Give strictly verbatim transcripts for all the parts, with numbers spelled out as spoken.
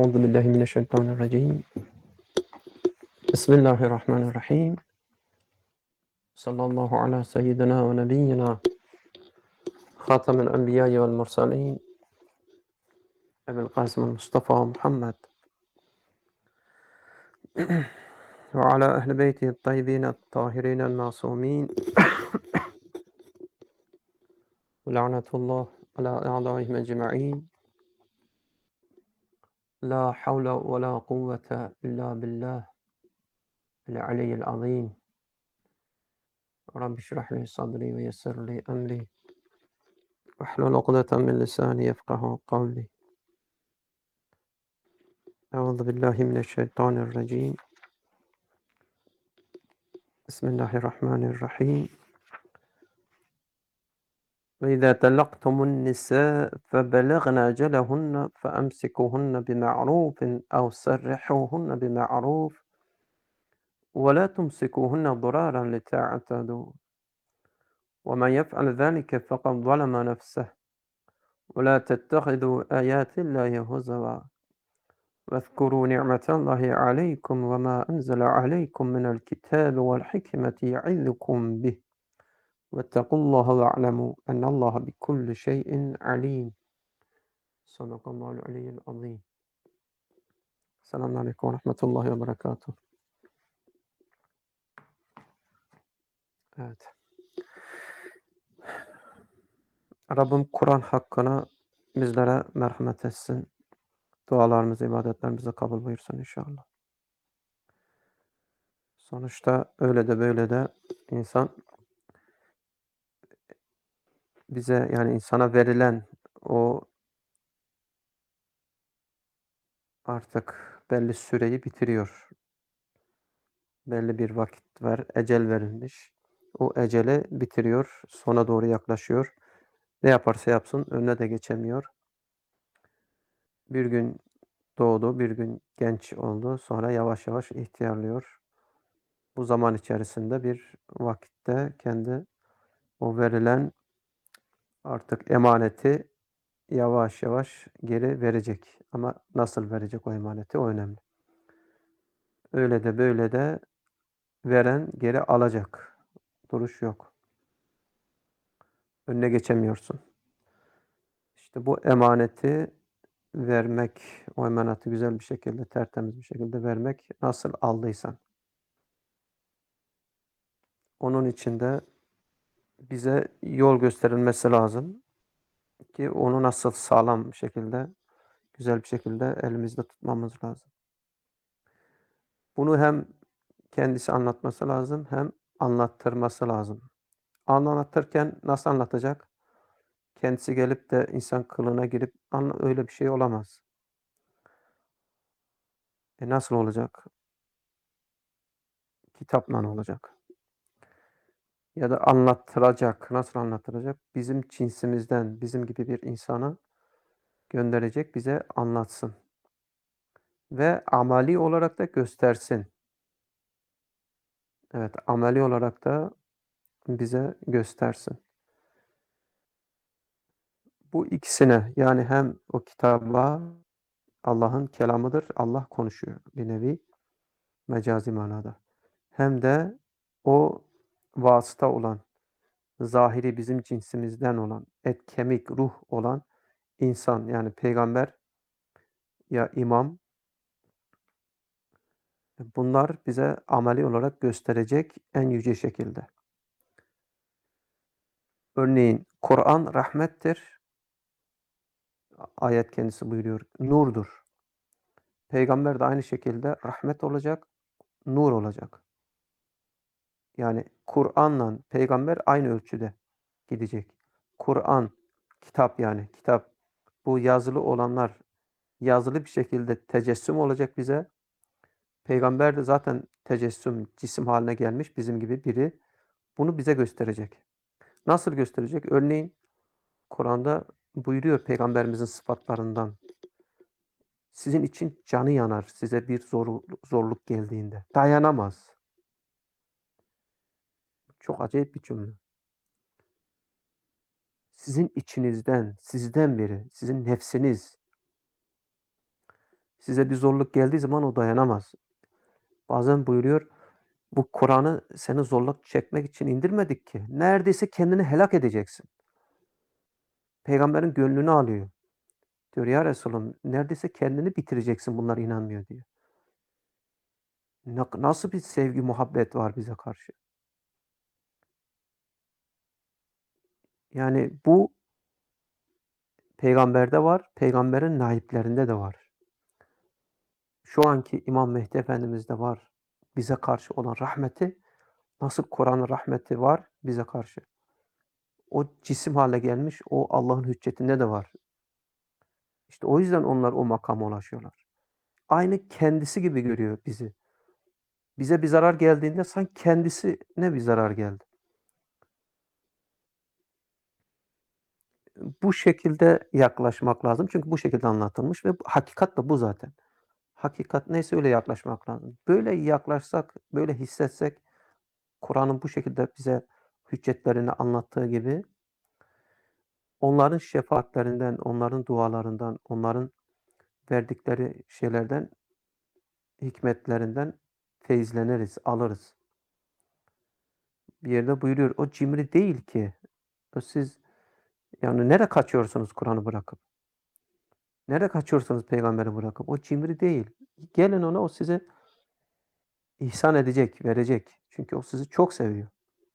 Euzu billahi mineşşeytanirracim. Bismillahirrahmanirrahim. Sallallahu ala seyyidina ve nebiyyina Hatemel enbiya'i vel mursalin. Ebu'l Kasim Mustafa Muhammed ve ala ehli beytihi tayyibin tahirin masumin. Ve lanetullah ala a'daihim ecma'in. La havle ve la kuvvete illa billah el-aliyyil azim. Rabbi şrah li sadri ve yessir li emri. Vahlul ukdeten min lisani yefkahu kavli. Euzu billahi mineşşeytanirracim. Bismillahirrahmanirrahim. Ve izâ tellaqtumun nisâ febelagna acelehunne feemsikuhunne bima'rufin ev serrihuhunne bima'ruf ve la tumsikuhunne diraran lita'tedû. Ve men yef'al zâlike fekad zalama nefsehu ve la tettehidû âyâtillâhi huzuvâ. Vezkurû ni'metallâhi aleykum ve mâ enzele aleykum minel kitâbi vel hikmeti ya'izukum bih. Vettekullaha ve'lemû ennallaha bikulli şeyin alim. Sadakallahul aliyyil azim. Selamünaleyküm ve rahmetullahi ve berekatuhu. Evet. Rabbim Kur'an hakkına bizlere merhamet etsin. Dualarımızı, ibadetlerimizi kabul buyursun inşallah. Sonuçta öyle de böyle de insan bize, yani insana verilen o artık belli süreyi bitiriyor. Belli bir vakit var, ecel verilmiş. O eceli bitiriyor, sona doğru yaklaşıyor. Ne yaparsa yapsın önüne de geçemiyor. Bir gün doğdu, bir gün genç oldu, sonra yavaş yavaş ihtiyarlıyor. Bu zaman içerisinde bir vakitte kendi o verilen artık emaneti yavaş yavaş geri verecek. Ama nasıl verecek o emaneti, o önemli. Öyle de böyle de veren geri alacak. Duruş yok. Önüne geçemiyorsun. İşte bu emaneti vermek, o emaneti güzel bir şekilde, tertemiz bir şekilde vermek, nasıl aldıysan. Onun için de bize yol gösterilmesi lazım ki onu nasıl sağlam bir şekilde, güzel bir şekilde elimizde tutmamız lazım. Bunu hem kendisi anlatması lazım, hem anlattırması lazım. Anlatırken nasıl anlatacak? Kendisi gelip de insan kılığına girip öyle bir şey olamaz. E nasıl olacak? Kitapla olacak. Ya da anlattıracak. Nasıl anlattıracak? Bizim cinsimizden, bizim gibi bir insana gönderecek, bize anlatsın. Ve ameli olarak da göstersin. Evet, ameli olarak da bize göstersin. Bu ikisine, yani hem o kitaba, Allah'ın kelamıdır, Allah konuşuyor bir nevi mecazi manada. Hem de o vasıta olan, zahiri bizim cinsimizden olan, et, kemik, ruh olan insan, yani peygamber ya imam, bunlar bize ameli olarak gösterecek en yüce şekilde. Örneğin Kur'an rahmettir. Ayet kendisi buyuruyor. Nurdur. Peygamber de aynı şekilde rahmet olacak, nur olacak. Yani Kur'an'la peygamber aynı ölçüde gidecek. Kur'an, kitap yani kitap. Bu yazılı olanlar yazılı bir şekilde tecessüm olacak bize. Peygamber de zaten tecessüm, cisim haline gelmiş bizim gibi biri. Bunu bize gösterecek. Nasıl gösterecek? Örneğin Kur'an'da buyuruyor peygamberimizin sıfatlarından. Sizin için canı yanar size bir zor, zorluk geldiğinde. Dayanamaz. Çok acayip bir cümle. Sizin içinizden, sizden biri, sizin nefsiniz, Size bir zorluk geldiği zaman o dayanamaz. Bazen buyuruyor, bu Kur'an'ı seni zorluk çekmek için indirmedik ki. Neredeyse kendini helak edeceksin. Peygamberin gönlünü alıyor. Diyor ya Resulallah neredeyse kendini bitireceksin bunlar inanmıyor diyor. Nasıl bir sevgi, muhabbet var bize karşı? Yani bu peygamberde var, peygamberin naiplerinde de var. Şu anki İmam Mehdi Efendimiz'de var. Bize karşı olan rahmeti, nasıl Kur'an'ın rahmeti var bize karşı. O cisim hale gelmiş, o Allah'ın hüccetinde de var. İşte o yüzden onlar o makama ulaşıyorlar. Aynı kendisi gibi görüyor bizi. Bize bir zarar geldiğinde sanki kendisine bir zarar geldi. Bu şekilde yaklaşmak lazım. Çünkü bu şekilde anlatılmış ve hakikat da bu zaten. Hakikat neyse öyle yaklaşmak lazım. Böyle yaklaşsak, böyle hissetsek, Kur'an'ın bu şekilde bize hüccetlerini anlattığı gibi onların şefaatlerinden, onların dualarından, onların verdikleri şeylerden, hikmetlerinden feyizleniriz, alırız. Bir yerde buyuruyor, o cimri değil ki. O siz yani nereye kaçıyorsunuz Kur'an'ı bırakıp? Nereye kaçıyorsunuz peygamberi bırakıp? O cimri değil. Gelin ona, o size ihsan edecek, verecek. Çünkü o sizi çok seviyor.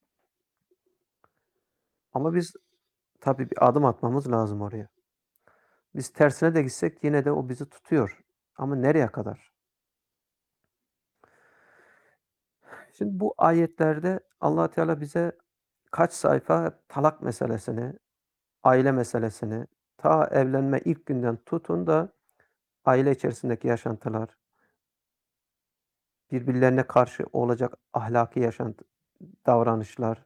Ama biz tabii bir adım atmamız lazım oraya. Biz tersine de gitsek yine de o bizi tutuyor. Ama nereye kadar? Şimdi bu ayetlerde Allah Teala bize kaç sayfa talak meselesini, aile meselesini, ta evlenme ilk günden tutun da aile içerisindeki yaşantılar, birbirlerine karşı olacak ahlaki yaşantı, davranışlar,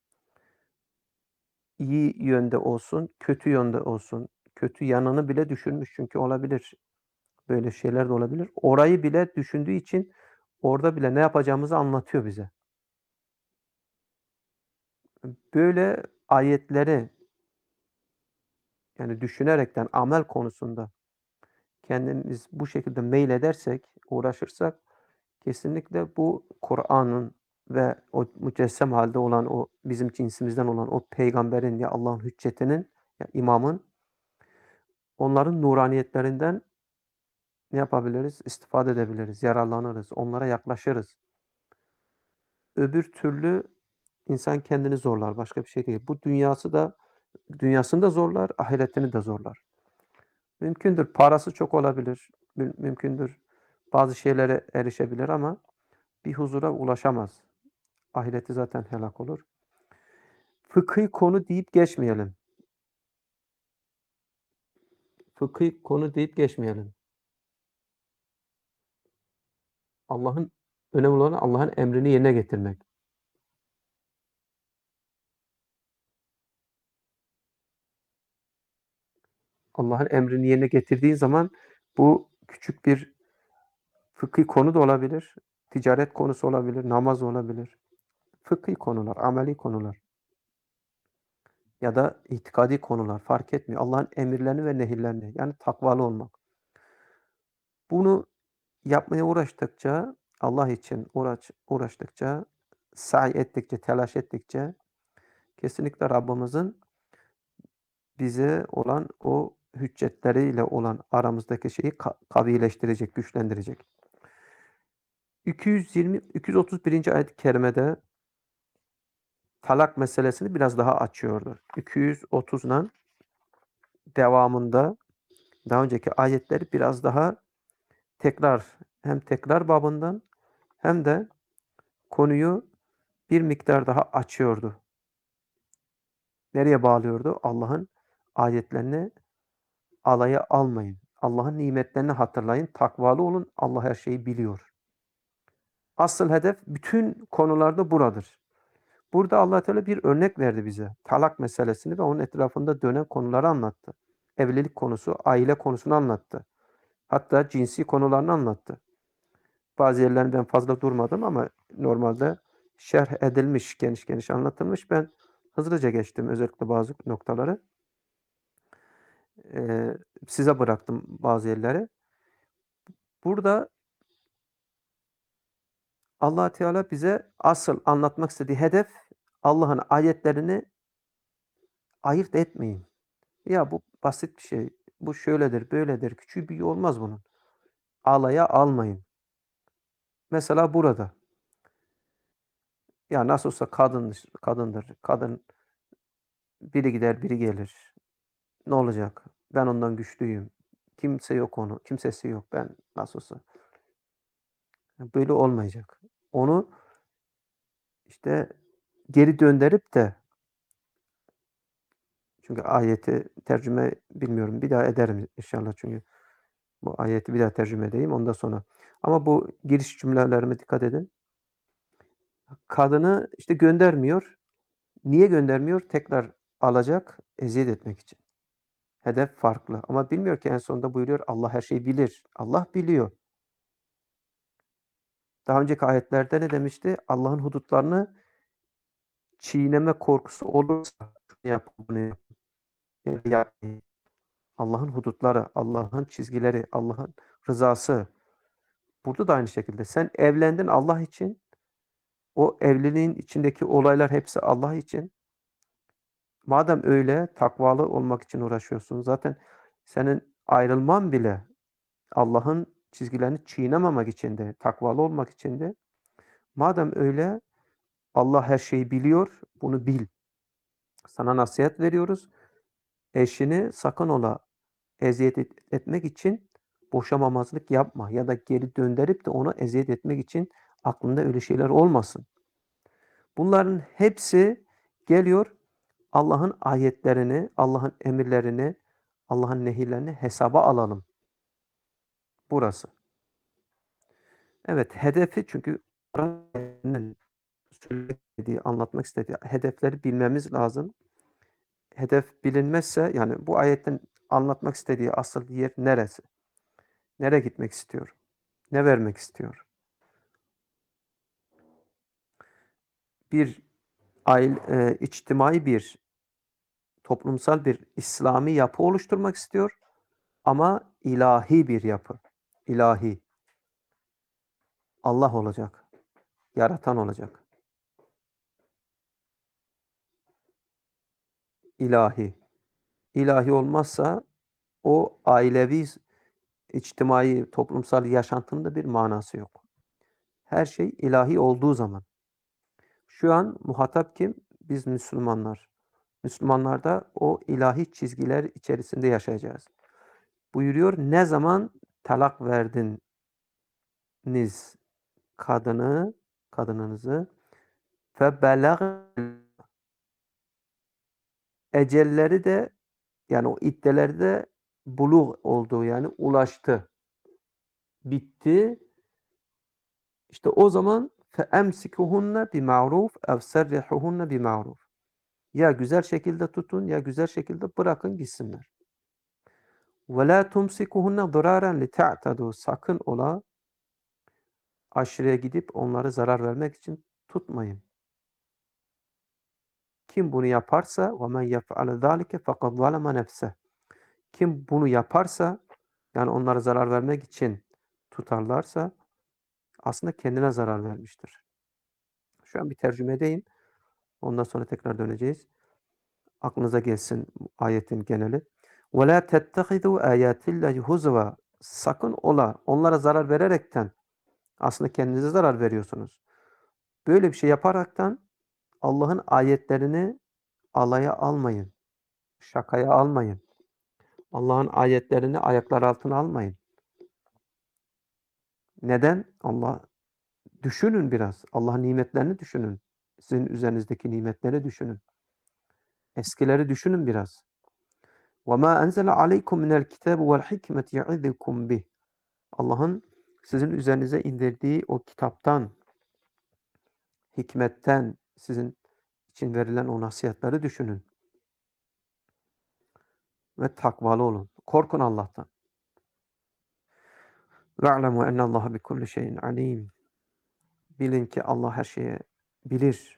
iyi yönde olsun, kötü yönde olsun, kötü yanını bile düşünmüş çünkü olabilir. Böyle şeyler de olabilir. Orayı bile düşündüğü için orada bile ne yapacağımızı anlatıyor bize. Böyle ayetleri yani düşünerekten amel konusunda kendimiz bu şekilde meyledersek, uğraşırsak kesinlikle bu Kur'an'ın ve o mücessem halde olan o bizim cinsimizden olan o peygamberin ya Allah'ın hüccetinin ya imamın onların nuraniyetlerinden ne yapabiliriz? İstifade edebiliriz, yararlanırız, onlara yaklaşırız. Öbür türlü insan kendini zorlar, başka bir şey değil. Bu dünyası da dünyasını da zorlar, ahiretini de zorlar. Mümkündür, parası çok olabilir, mü mümkündür, bazı şeylere erişebilir ama bir huzura ulaşamaz. Ahireti zaten helak olur. Fıkhi konu deyip geçmeyelim. Fıkhi konu deyip geçmeyelim. Allah'ın önemli olan Allah'ın emrini yerine getirmek. Allah'ın emrini yerine getirdiğin zaman bu küçük bir fıkhi konu da olabilir, ticaret konusu olabilir, namaz olabilir. Fıkhi konular, ameli konular ya da itikadi konular fark etmiyor. Allah'ın emirlerini ve nehirlerini yani takvalı olmak. Bunu yapmaya uğraştıkça, Allah için uğraş uğraştıkça, sa'i ettikçe, telaş ettikçe kesinlikle Rabbimizin bize olan o hüccetleriyle olan aramızdaki şeyi ka kavileştirecek, güçlendirecek. iki yüz yirmi iki yüz otuz birinci ayet-i kerimede talak meselesini biraz daha açıyordu. iki yüz otuzdan devamında daha önceki ayetleri biraz daha tekrar hem tekrar babından hem de konuyu bir miktar daha açıyordu. Nereye bağlıyordu? Allah'ın ayetlerini alaya almayın. Allah'ın nimetlerini hatırlayın. Takvalı olun. Allah her şeyi biliyor. Asıl hedef bütün konularda buradır. Burada Allah Teala bir örnek verdi bize. Talak meselesini ve onun etrafında dönen konuları anlattı. Evlilik konusu, aile konusunu anlattı. Hatta cinsi konularını anlattı. Bazı yerlerinde ben fazla durmadım ama normalde şerh edilmiş, geniş geniş anlatılmış. Ben hızlıca geçtim özellikle bazı noktaları. Ee, size bıraktım bazı yerleri. Burada Allah Teala bize asıl anlatmak istediği hedef Allah'ın ayetlerini ayırt etmeyin. Ya bu basit bir şey. Bu şöyledir, böyledir. Küçük büyüğü olmaz bunun. Alaya almayın. Mesela burada ya nasıl olsa kadındır, kadındır. Kadın biri gider, biri gelir. Ne olacak? Ben ondan güçlüyüm. Kimse yok onu. Kimsesi yok. Ben nasıl olsa. Böyle olmayacak. Onu işte geri döndürüp de çünkü ayeti tercüme bilmiyorum. Bir daha ederim inşallah çünkü bu ayeti bir daha tercüme edeyim ondan sonra. Ama bu giriş cümlelerime dikkat edin. Kadını işte göndermiyor. Niye göndermiyor? Tekrar alacak, eziyet etmek için. Hedef farklı ama bilmiyor ki en sonunda buyuruyor Allah her şeyi bilir. Allah biliyor. Daha önceki ayetlerde ne demişti? Allah'ın hudutlarını çiğneme korkusu olursa yap, bunu yap. Yani Allah'ın hudutları, Allah'ın çizgileri, Allah'ın rızası. Burada da aynı şekilde. Sen evlendin Allah için. O evliliğin içindeki olaylar hepsi Allah için. Madem öyle takvalı olmak için uğraşıyorsun. Zaten senin ayrılman bile Allah'ın çizgilerini çiğnememek için de, takvalı olmak için de. Madem öyle Allah her şeyi biliyor, bunu bil. Sana nasihat veriyoruz. Eşini sakın ola eziyet et, etmek için boşamamazlık yapma ya da geri döndürüp de ona eziyet etmek için aklında öyle şeyler olmasın. Bunların hepsi geliyor Allah'ın ayetlerini, Allah'ın emirlerini, Allah'ın nehirlerini hesaba alalım. Burası. Evet, hedefi çünkü söylemek istediği, anlatmak istediği hedefleri bilmemiz lazım. Hedef bilinmezse yani bu ayetten anlatmak istediği asıl yer neresi? Nereye gitmek istiyor? Ne vermek istiyor? Bir aile, e, içtimai bir, toplumsal bir İslami yapı oluşturmak istiyor ama ilahi bir yapı. İlahi. Allah olacak. Yaratan olacak. İlahi. İlahi olmazsa o ailevi, içtimai, toplumsal yaşantının da bir manası yok. Her şey ilahi olduğu zaman. Şu an muhatap kim? Biz Müslümanlar. Müslümanlarda o ilahi çizgiler içerisinde yaşayacağız. Buyuruyor ne zaman talak verdiniz kadını, kadınınızı febelag ecelleri de yani o iddeleri de buluğ olduğu yani ulaştı. Bitti. İşte o zaman feemsikuhunne bima'ruf ev serrihuhunne bima'ruf. Ya güzel şekilde tutun ya güzel şekilde bırakın gitsinler. Ve la tumsikuhunne dıraren li ta'tadu. Sakın ola aşırıya gidip onları zarar vermek için tutmayın. Kim bunu yaparsa ve men yef'al zalike fekad zalema nefse. Kim bunu yaparsa yani onlara zarar vermek için tutarlarsa aslında kendine zarar vermiştir. Şu an bir tercüme edeyim. Ondan sonra tekrar döneceğiz. Aklınıza gelsin ayetin geneli. وَلَا تَتَّخِذُوا آيَاتِ اللّٰهِ هُزُوًا. Sakın ola onlara zarar vererekten aslında kendinize zarar veriyorsunuz. Böyle bir şey yaparaktan Allah'ın ayetlerini alaya almayın. Şakaya almayın. Allah'ın ayetlerini ayaklar altına almayın. Neden? Allah düşünün biraz. Allah'ın nimetlerini düşünün. Sizin üzerinizdeki nimetleri düşünün. Eskileri düşünün biraz. وَمَا أَنْزَلَ عَلَيْكُمْ مِنَ الْكِتَابِ وَالْحِكْمَةِ يَعِظُكُمْ بِهِ. Allah'ın sizin üzerinize indirdiği o kitaptan, hikmetten sizin için verilen o nasihatleri düşünün. Ve takvalı olun. Korkun Allah'tan. وَاعْلَمُوا اَنَّ اللّٰهَ بِكُلِّ شَيْءٍ عَلِيمٌ. Bilin ki Allah her şeyi bilir.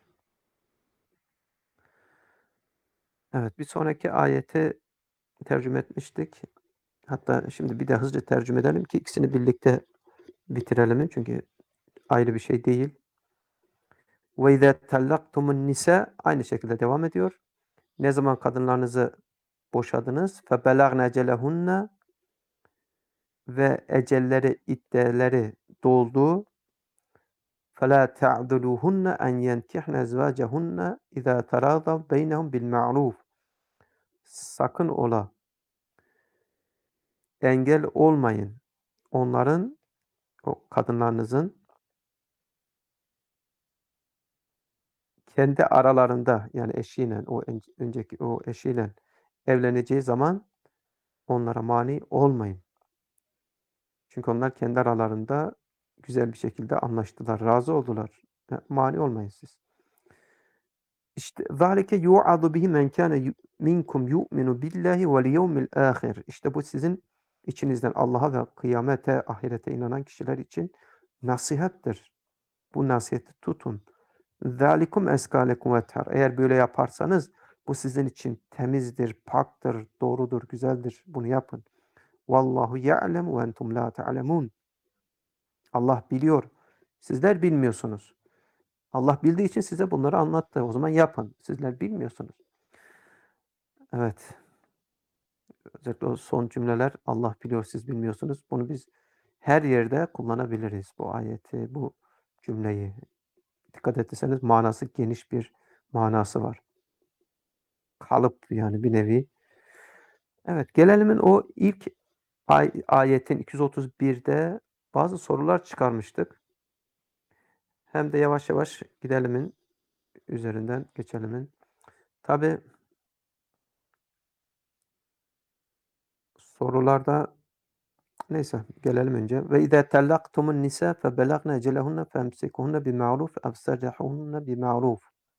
Evet, bir sonraki ayeti tercüme etmiştik. Hatta şimdi bir de hızlıca tercüme edelim ki ikisini birlikte bitirelim mi? Çünkü ayrı bir şey değil. Ve izâ tellaktumun nisa aynı şekilde devam ediyor. Ne zaman kadınlarınızı boşadınız? Febelagna ecelehunne ve ecelleri, iddeleri doldu. فَلَا تَعْضُلُوهُنَّ اَنْ يَنْكِحْنَ اَزْوَاجَهُنَّ اِذَا تَرَاضَوْا بَيْنَهُمْ بِالْمَعْرُوفِ Sakın ola engel olmayın onların, o kadınlarınızın kendi aralarında, yani eşiyle, o önceki o eşiyle evleneceği zaman onlara mani olmayın. Çünkü onlar kendi aralarında güzel bir şekilde anlaştılar, razı oldular. E, mani olmayın siz. İşte zâlike yu'adu bihi men kâne yu minkum yu'minu billahi vel yevmil âhir. İşte bu sizin içinizden Allah'a ve kıyamete, ahirete inanan kişiler için nasihattir. Bu nasihati tutun. Zâlikum eskâ lekum ethar. Eğer böyle yaparsanız bu sizin için temizdir, paktır, doğrudur, güzeldir. Bunu yapın. Vallahu ya'lem ve entum la ta'lemun. Allah biliyor. Sizler bilmiyorsunuz. Allah bildiği için size bunları anlattı. O zaman yapın. Sizler bilmiyorsunuz. Evet. Özellikle o son cümleler Allah biliyor, siz bilmiyorsunuz. Bunu biz her yerde kullanabiliriz. Bu ayeti, bu cümleyi. Dikkat etseniz manası geniş bir manası var. Kalıp yani bir nevi. Evet, gelelim o ilk ay ayetin iki yüz otuz birde bazı sorular çıkarmıştık. Hem de yavaş yavaş gidelimin üzerinden geçelimin. Tabi sorularda neyse gelelim önce. Ve izâ tellaktumun nisâ febelagna ecelehunne femsikuhunne bima'ruf ev serrihûhunne bima'ruf.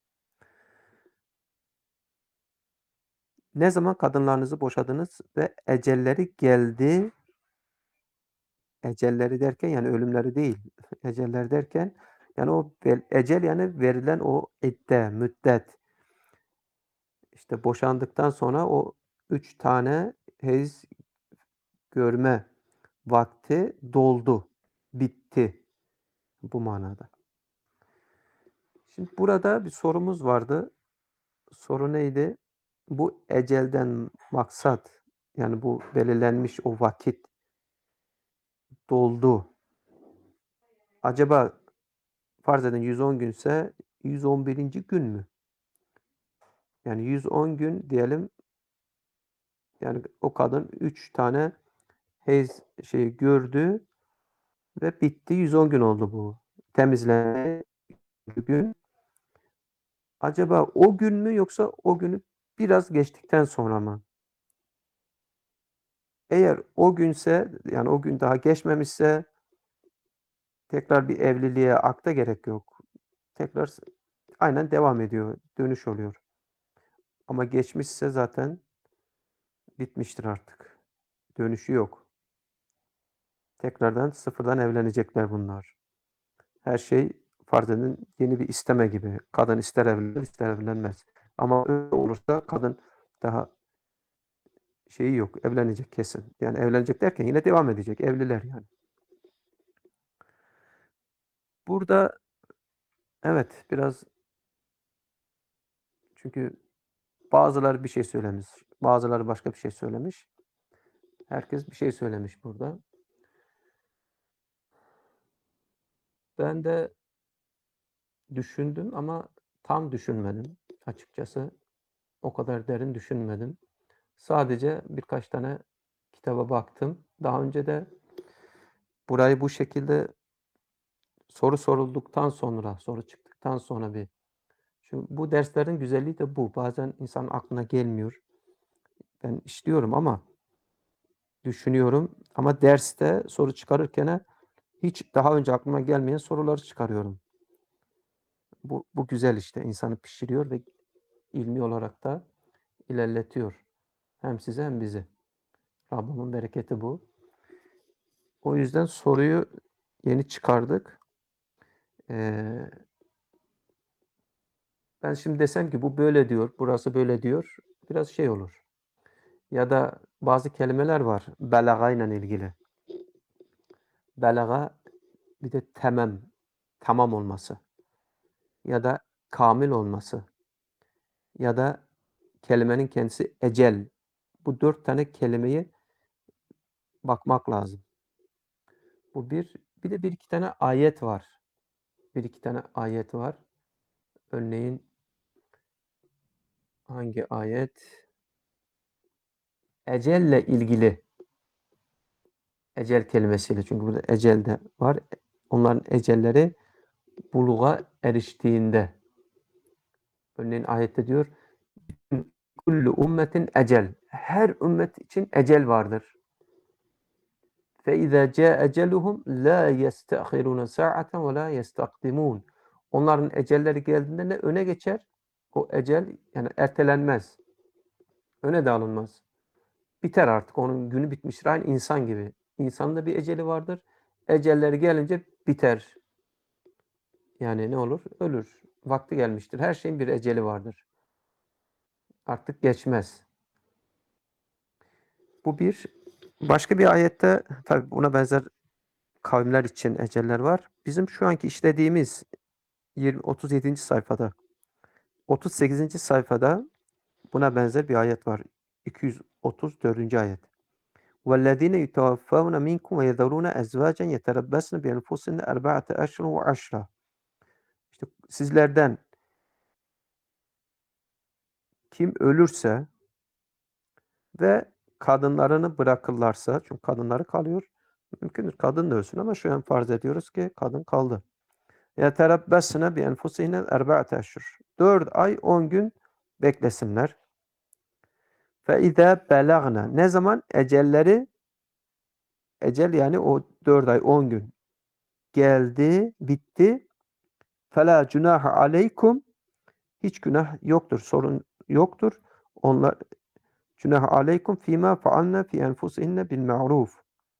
Ne zaman kadınlarınızı boşadınız ve ecelleri geldi, ecelleri derken yani ölümleri değil, eceller derken yani o ecel yani verilen o idde, müddet. İşte boşandıktan sonra o üç tane hayız görme vakti doldu, bitti bu manada. Şimdi burada bir sorumuz vardı. Soru neydi? Bu ecelden maksat, yani bu belirlenmiş o vakit doldu. Acaba farz edin yüz on günse yüz on birinci gün mü? Yani yüz on gün diyelim, yani o kadın üç tane hayız şeyi gördü ve bitti. yüz on gün oldu bu. Temizleme gün. Acaba o gün mü yoksa o günü biraz geçtikten sonra mı? Eğer o günse, yani o gün daha geçmemişse tekrar bir evliliğe, akta gerek yok. Tekrar aynen devam ediyor, dönüş oluyor. Ama geçmişse zaten bitmiştir artık. Dönüşü yok. Tekrardan sıfırdan evlenecekler bunlar. Her şey farz edin yeni bir isteme gibi. Kadın ister evlenir, ister evlenmez. Ama öyle olursa kadın daha şeyi yok, evlenecek kesin. Yani evlenecek derken yine devam edecek, evliler yani. Burada evet biraz, çünkü bazıları bir şey söylemiş, bazıları başka bir şey söylemiş. Herkes bir şey söylemiş burada. Ben de düşündüm ama tam düşünmedim açıkçası. O kadar derin düşünmedim. Sadece birkaç tane kitaba baktım. Daha önce de burayı bu şekilde soru sorulduktan sonra, soru çıktıktan sonra bir şu bu derslerin güzelliği de bu. Bazen insanın aklına gelmiyor. Ben işliyorum ama düşünüyorum ama derste soru çıkarırken hiç daha önce aklıma gelmeyen soruları çıkarıyorum. Bu, bu güzel işte. İnsanı pişiriyor ve ilmi olarak da ilerletiyor. Hem size hem bizi. Rabbimin bereketi bu. O yüzden soruyu yeni çıkardık. Ee, ben şimdi desem ki bu böyle diyor, burası böyle diyor. Biraz şey olur. Ya da bazı kelimeler var belagayla ilgili. Belaga bir de temem, tamam olması ya da kamil olması ya da kelimenin kendisi ecel. Bu dört tane kelimeyi bakmak lazım. Bu bir. Bir de bir iki tane ayet var. Bir iki tane ayet var. Örneğin hangi ayet? Ecelle ilgili. Ecel kelimesiyle. Çünkü burada ecel de var. Onların ecelleri buluğa eriştiğinde. Örneğin ayette diyor kullu ummetin ecel. Her ümmet için ecel vardır. Fe izâ câe eceluhum lâ yestehirûne sa'aten ve lâ yestakdimûn. Onların ecelleri geldiğinde ne öne geçer? O ecel yani ertelenmez. Öne de alınmaz. Biter artık. Onun günü bitmiştir. Aynı insan gibi. İnsanın da bir eceli vardır. Ecelleri gelince biter. Yani ne olur? Ölür. Vakti gelmiştir. Her şeyin bir eceli vardır. Artık geçmez. Bu bir. Başka bir ayette tabi buna benzer kavimler için eceller var. Bizim şu anki işlediğimiz yirmi, otuz yedinci sayfada, otuz sekizinci sayfada buna benzer bir ayet var. iki yüz otuz dördüncü ayet. وَالَّذ۪ينَ يُتَوَفَّوْنَ مِنْكُمْ وَيَذَرُونَ اَزْوَاجًا يَتَرَبَّسْنَ بِأَنْفُسِهِنَّ اَرْبَعَةَ اَشْهُرٍ وَعَشْرًا. İşte sizlerden kim ölürse ve kadınlarını bırakırlarsa, çünkü kadınları kalıyor, mümkündür kadın da ölsün ama şu an farz ediyoruz ki kadın kaldı. يَتَرَبَّسْنَ بِأَنْفُسِهِنَّ اَرْبَعَةَ اَشْهُرٍ. dört ay on gün beklesinler. فَاِذَا بَلَغْنَا. Ne zaman? Ecelleri, ecel yani o dört ay on gün geldi, bitti. فَلَا جُنَاهَ عَلَيْكُمْ. Hiç günah yoktur, sorun yoktur. Onlar Cünah aleykum fîmâ fealne fî enfusihinne bil ma'ruf.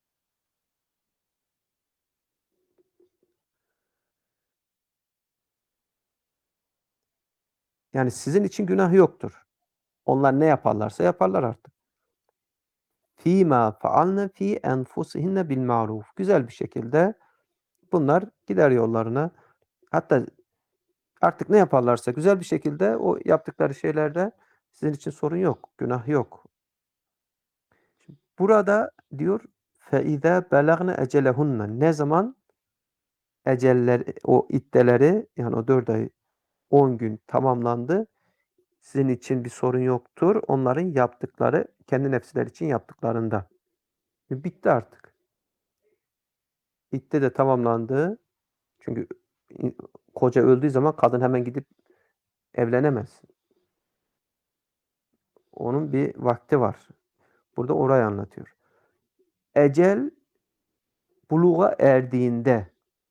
Yani sizin için günah yoktur. Onlar ne yaparlarsa yaparlar artık. Fîmâ fealne fî enfusihinne bil ma'ruf. Güzel bir şekilde bunlar gider yollarına. Hatta artık ne yaparlarsa güzel bir şekilde o yaptıkları şeylerde sizin için sorun yok, günah yok. Burada diyor فَاِذَا بَلَغْنَ اَجَلَهُنَّ. Ne zaman eceller, o iddeleri yani o dört ay on gün tamamlandı. Sizin için bir sorun yoktur. Onların yaptıkları kendi nefsleri için yaptıklarında. Bitti artık. İdde de tamamlandı. Çünkü koca öldüğü zaman kadın hemen gidip evlenemez. Onun bir vakti var. Burada orayı anlatıyor. Ecel buluğa erdiğinde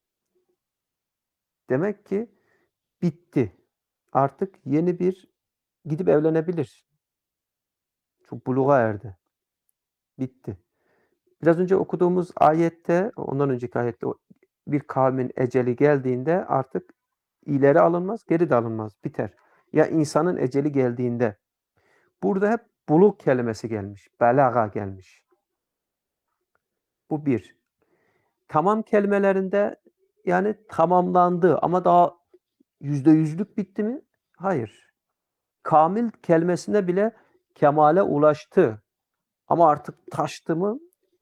demek ki bitti. Artık yeni bir gidip evlenebilir. Çünkü buluğa erdi. Bitti. Biraz önce okuduğumuz ayette, ondan önceki ayette bir kavmin eceli geldiğinde artık ileri alınmaz, geri de alınmaz. Biter. Ya insanın eceli geldiğinde. Burada hep buluk kelimesi gelmiş. Belaga gelmiş. Bu bir. Tamam kelimelerinde yani tamamlandı ama daha yüzde yüzlük bitti mi? Hayır. Kamil kelimesinde bile kemale ulaştı. Ama artık taştı mı?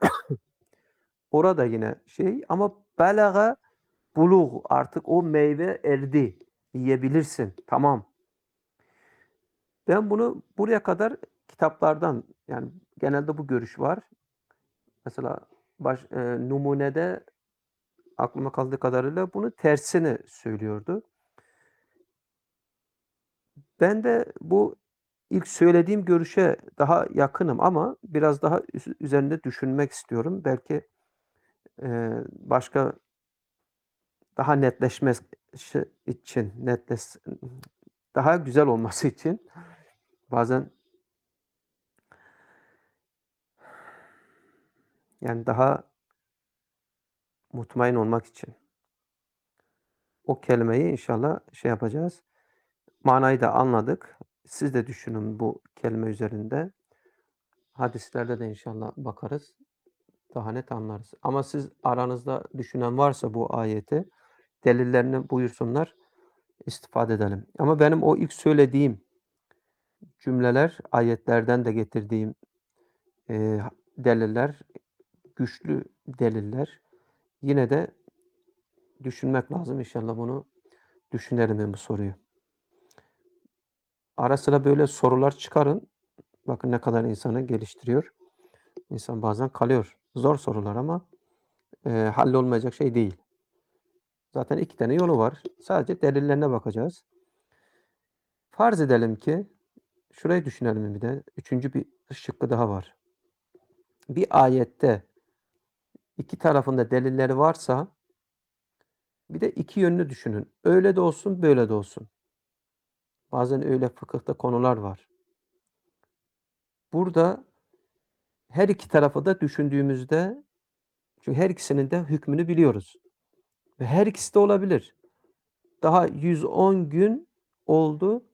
Orada yine şey ama belaga buluğ artık o meyve erdi. Yiyebilirsin. Tamam. Ben bunu buraya kadar kitaplardan yani genelde bu görüş var. Mesela baş, e, numunede aklıma kaldığı kadarıyla bunu tersini söylüyordu. Ben de bu ilk söylediğim görüşe daha yakınım ama biraz daha üzerinde düşünmek istiyorum. Belki e, başka daha netleşmesi için, netleş, daha güzel olması için bazen yani daha mutmain olmak için o kelimeyi inşallah şey yapacağız. Manayı da anladık. Siz de düşünün bu kelime üzerinde. Hadislerde de inşallah bakarız. Daha net anlarız. Ama siz aranızda düşünen varsa bu ayeti, delillerini buyursunlar, istifade edelim. Ama benim o ilk söylediğim cümleler, ayetlerden de getirdiğim, eee, deliller, güçlü deliller. Yine de düşünmek lazım. İnşallah bunu düşünelim ben bu soruyu. Ara sıra böyle sorular çıkarın. Bakın ne kadar insanı geliştiriyor. İnsan bazen kalıyor. Zor sorular ama, eee, hallolmayacak şey değil. Zaten iki tane yolu var. Sadece delillerine bakacağız. Farz edelim ki, şurayı düşünelim bir de. Üçüncü bir şıkkı daha var. Bir ayette iki tarafında delilleri varsa bir de iki yönlü düşünün. Öyle de olsun, böyle de olsun. Bazen öyle fıkıhta konular var. Burada her iki tarafı da düşündüğümüzde, çünkü her ikisinin de hükmünü biliyoruz. Ve her ikisi de olabilir. Daha yüz on gün oldu.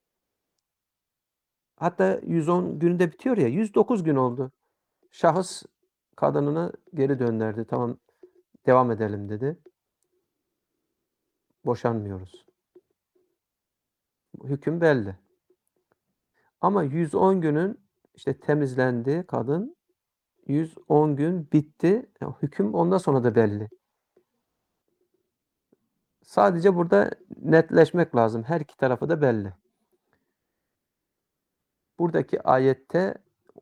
Hatta yüz on günde bitiyor ya, yüz dokuz gün oldu. Şahıs kadınını geri döndürdü. Tamam, devam edelim dedi. Boşanmıyoruz. Hüküm belli. Ama yüz on günün işte temizlendi kadın. yüz on gün bitti. Ya, hüküm ondan sonra da belli. Sadece burada netleşmek lazım. Her iki tarafı da belli. Buradaki ayette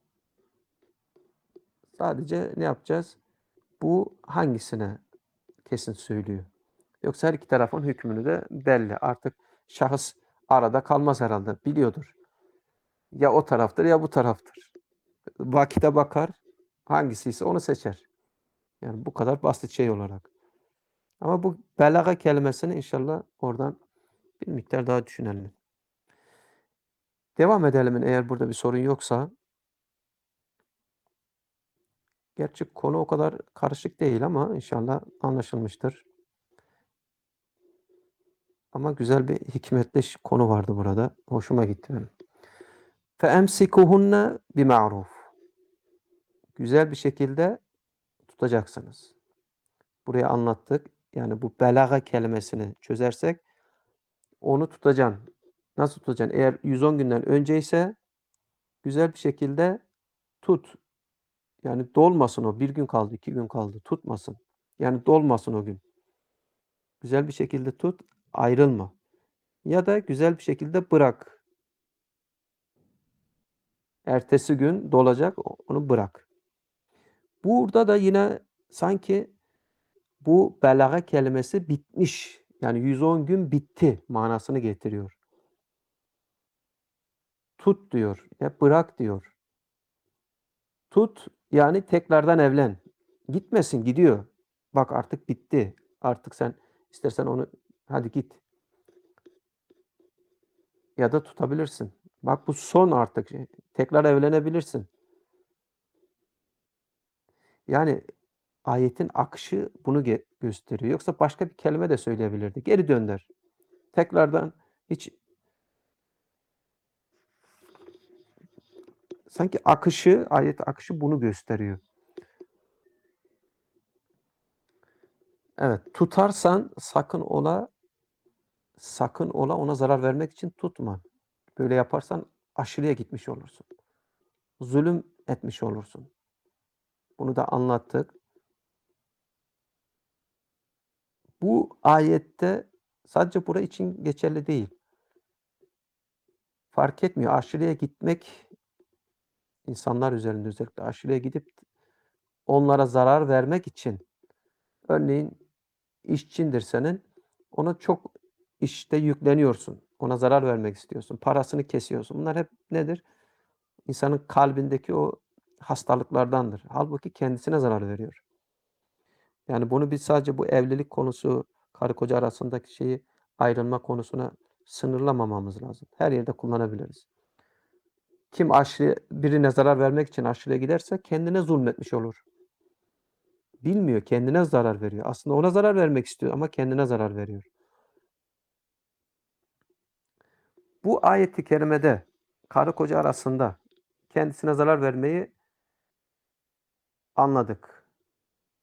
sadece ne yapacağız? Bu hangisine kesin söylüyor? Yoksa her iki tarafın hükmünü de belli. Artık şahıs arada kalmaz herhalde. Biliyordur. Ya o taraftır ya bu taraftır. Vakite bakar. Hangisiyse onu seçer. Yani bu kadar basit şey olarak. Ama bu belaga kelimesini inşallah oradan bir miktar daha düşünelim. Devam edelim eğer burada bir sorun yoksa. Gerçi konu o kadar karışık değil ama inşallah anlaşılmıştır. Ama güzel bir hikmetli konu vardı burada. Hoşuma gitti benim. فَاَمْسِكُهُنَّ بِمَعْرُوفٍ Güzel bir şekilde tutacaksınız. Buraya anlattık. Yani bu belaga kelimesini çözersek onu tutacaksın. Nasıl tutacaksın? Eğer yüz on günden önceyse güzel bir şekilde tut. Yani dolmasın o. Bir gün kaldı, iki gün kaldı. Tutmasın. Yani dolmasın o gün. Güzel bir şekilde tut. Ayrılma. Ya da güzel bir şekilde bırak. Ertesi gün dolacak. Onu bırak. Burada da yine sanki bu belaga kelimesi bitmiş. Yani yüz on gün bitti manasını getiriyor. Tut diyor. Ya bırak diyor. Tut yani tekrardan evlen. Gitmesin, gidiyor. Bak artık bitti. Artık sen istersen onu hadi git. Ya da tutabilirsin. Bak bu son artık. Tekrar evlenebilirsin. Yani ayetin akışı bunu gösteriyor. Yoksa başka bir kelime de söyleyebilirdi. Geri dönder. Tekrardan hiç sanki akışı, ayet akışı bunu gösteriyor. Evet, tutarsan sakın ola sakın ola ona zarar vermek için tutma. Böyle yaparsan aşırıya gitmiş olursun. Zulüm etmiş olursun. Bunu da anlattık. Bu ayette sadece bura için geçerli değil. Fark etmiyor. Aşırıya gitmek insanlar üzerinde özellikle aşırıya gidip onlara zarar vermek için örneğin işçindir senin. Ona çok işte yükleniyorsun. Ona zarar vermek istiyorsun. Parasını kesiyorsun. Bunlar hep nedir? İnsanın kalbindeki o hastalıklardandır. Halbuki kendisine zarar veriyor. Yani bunu biz sadece bu evlilik konusu, karı koca arasındaki şeyi ayrılma konusuna sınırlamamamız lazım. Her yerde kullanabiliriz. Kim aşırı birine zarar vermek için aşırıya giderse kendine zulmetmiş olur. Bilmiyor, kendine zarar veriyor. Aslında ona zarar vermek istiyor ama kendine zarar veriyor. Bu ayet-i kerimede karı koca arasında kendisine zarar vermeyi anladık.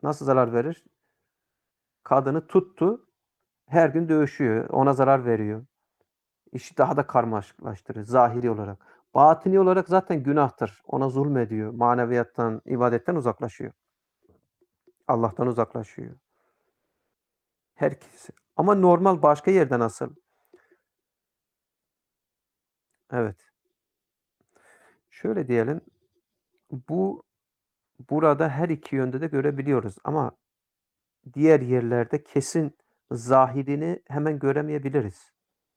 Nasıl zarar verir? Kadını tuttu, her gün dövüşüyor, ona zarar veriyor. İşi daha da karmaşıklaştırır zahiri olarak. Batini olarak zaten günahtır. Ona zulmediyor. Maneviyattan, ibadetten uzaklaşıyor. Allah'tan uzaklaşıyor. Herkes. Ama normal başka yerde nasıl? Evet. Şöyle diyelim, bu burada her iki yönde de görebiliyoruz ama diğer yerlerde kesin zahirini hemen göremeyebiliriz.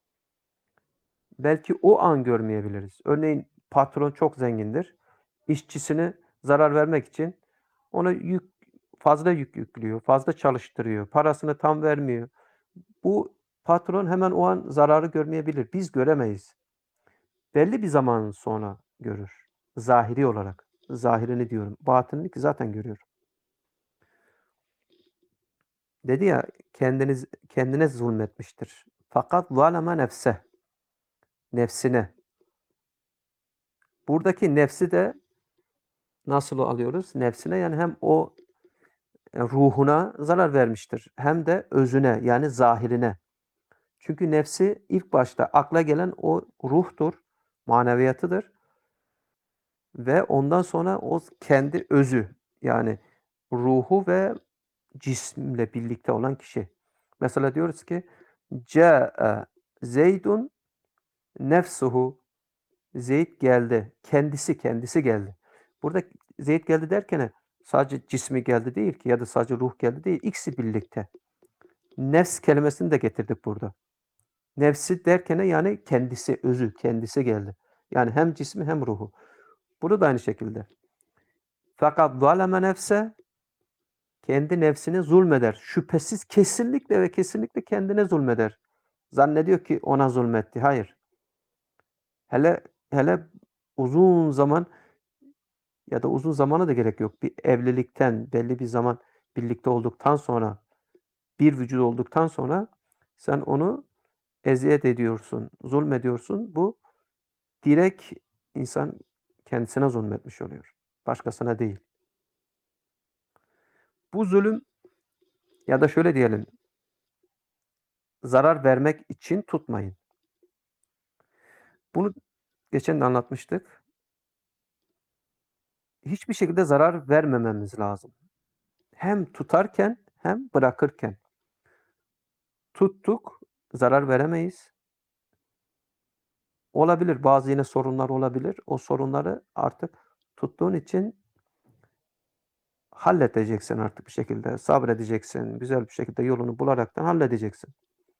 Belki o an görmeyebiliriz. Örneğin patron çok zengindir. İşçisine zarar vermek için ona yük fazla yük yüklüyor, fazla çalıştırıyor, parasını tam vermiyor. Bu patron hemen o an zararı görmeyebilir. Biz göremeyiz. Belli bir zaman sonra görür. Zahiri olarak. Zahirini diyorum. Batınını ki zaten görüyor. Dedi ya kendiniz kendine zulmetmiştir. Fakat zaleme nefse. Nefsine. Buradaki nefsi de nasıl alıyoruz? Nefsine yani hem o ruhuna zarar vermiştir. Hem de özüne yani zahirine. Çünkü nefsi ilk başta akla gelen o ruhtur, maneviyatıdır. Ve ondan sonra o kendi özü yani ruhu ve cismle birlikte olan kişi. Mesela diyoruz ki Câe Zeydun nefsuhu. Zeyd geldi. Kendisi, kendisi geldi. Burada Zeyd geldi derken sadece cismi geldi değil ki ya da sadece ruh geldi değil. İkisi birlikte. Nefs kelimesini de getirdik burada. Nefsi derken yani kendisi, özü, kendisi geldi. Yani hem cismi hem ruhu. Burada da aynı şekilde. Fakat zaleme nefse kendi nefsine zulmeder. Şüphesiz kesinlikle ve kesinlikle kendine zulmeder. Zannediyor ki ona zulmetti. Hayır. Hele hele uzun zaman ya da uzun zamana da gerek yok. Bir evlilikten belli bir zaman birlikte olduktan sonra bir vücut olduktan sonra sen onu eziyet ediyorsun, zulmediyorsun. Bu direkt insan kendisine zulmetmiş oluyor. Başkasına değil. Bu zulüm ya da şöyle diyelim, zarar vermek için tutmayın. Bunu geçen de anlatmıştık. Hiçbir şekilde zarar vermememiz lazım. Hem tutarken hem bırakırken. Tuttuk, zarar veremeyiz. Olabilir, bazı yine sorunlar olabilir. O sorunları artık tuttuğun için halledeceksin artık bir şekilde. Sabredeceksin. Güzel bir şekilde yolunu bularaktan halledeceksin.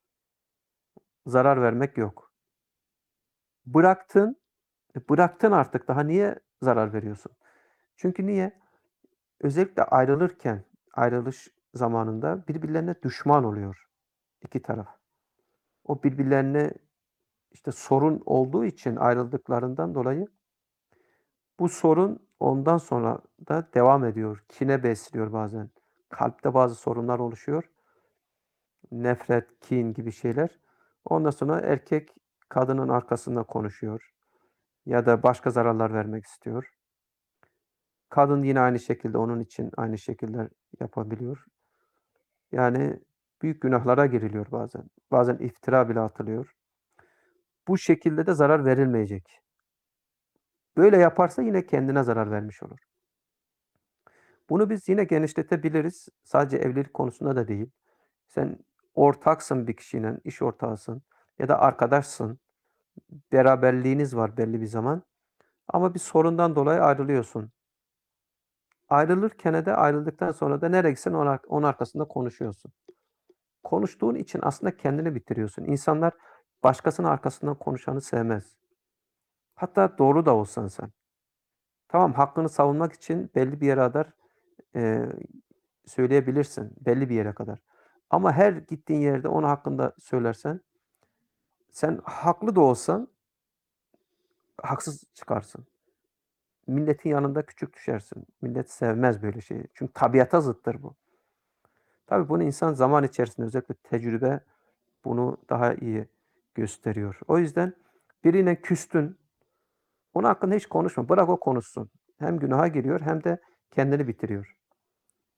Zarar vermek yok. Bıraktın, e, bıraktın artık daha niye zarar veriyorsun? Çünkü niye? Özellikle ayrılırken, ayrılış zamanında birbirlerine düşman oluyor iki taraf. O birbirlerine işte sorun olduğu için ayrıldıklarından dolayı bu sorun ondan sonra da devam ediyor. Kine besliyor bazen. Kalpte bazı sorunlar oluşuyor. Nefret, kin gibi şeyler. Ondan sonra erkek kadının arkasında konuşuyor ya da başka zararlar vermek istiyor. Kadın yine aynı şekilde onun için aynı şekilde yapabiliyor. Yani büyük günahlara giriliyor bazen. Bazen iftira bile atılıyor. Bu şekilde de zarar verilmeyecek. Böyle yaparsa yine kendine zarar vermiş olur. Bunu biz yine genişletebiliriz. Sadece evlilik konusunda da değil. Sen ortaksın bir kişiyle, iş ortağısın ya da arkadaşsın. Beraberliğiniz var belli bir zaman. Ama bir sorundan dolayı ayrılıyorsun. Ayrılırken de ayrıldıktan sonra da nereye gitsen onun, onun arkasında konuşuyorsun. Konuştuğun için aslında kendini bitiriyorsun. İnsanlar başkasının arkasından konuşanı sevmez. Hatta doğru da olsan sen. Tamam hakkını savunmak için belli bir yere kadar e, söyleyebilirsin. Belli bir yere kadar. Ama her gittiğin yerde onun hakkında söylersen sen haklı da olsan haksız çıkarsın. Milletin yanında küçük düşersin. Millet sevmez böyle şeyi. Çünkü tabiata zıttır bu. Tabii bunu insan zaman içerisinde özellikle tecrübe bunu daha iyi gösteriyor. O yüzden birine küstün, onun hakkında hiç konuşma. Bırak o konuşsun. Hem günaha giriyor hem de kendini bitiriyor.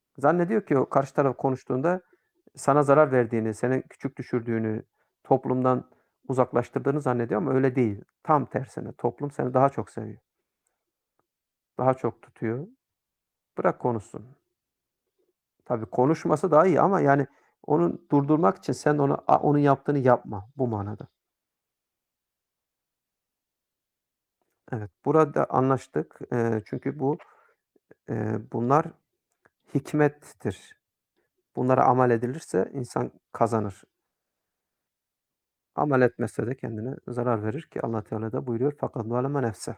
Zannediyor ki o karşı taraf konuştuğunda sana zarar verdiğini, seni küçük düşürdüğünü, toplumdan uzaklaştırdığını zannediyor ama öyle değil. Tam tersine toplum seni daha çok seviyor. Daha çok tutuyor. Bırak konuşsun. Tabii konuşması daha iyi ama yani onu durdurmak için sen ona onun yaptığını yapma bu manada. Evet, burada anlaştık. Eee, çünkü bu, eee, bunlar hikmettir. Bunlara amel edilirse insan kazanır. Amel etmezse de kendine zarar verir ki Allah Teala da buyuruyor fakat zaleme nefse.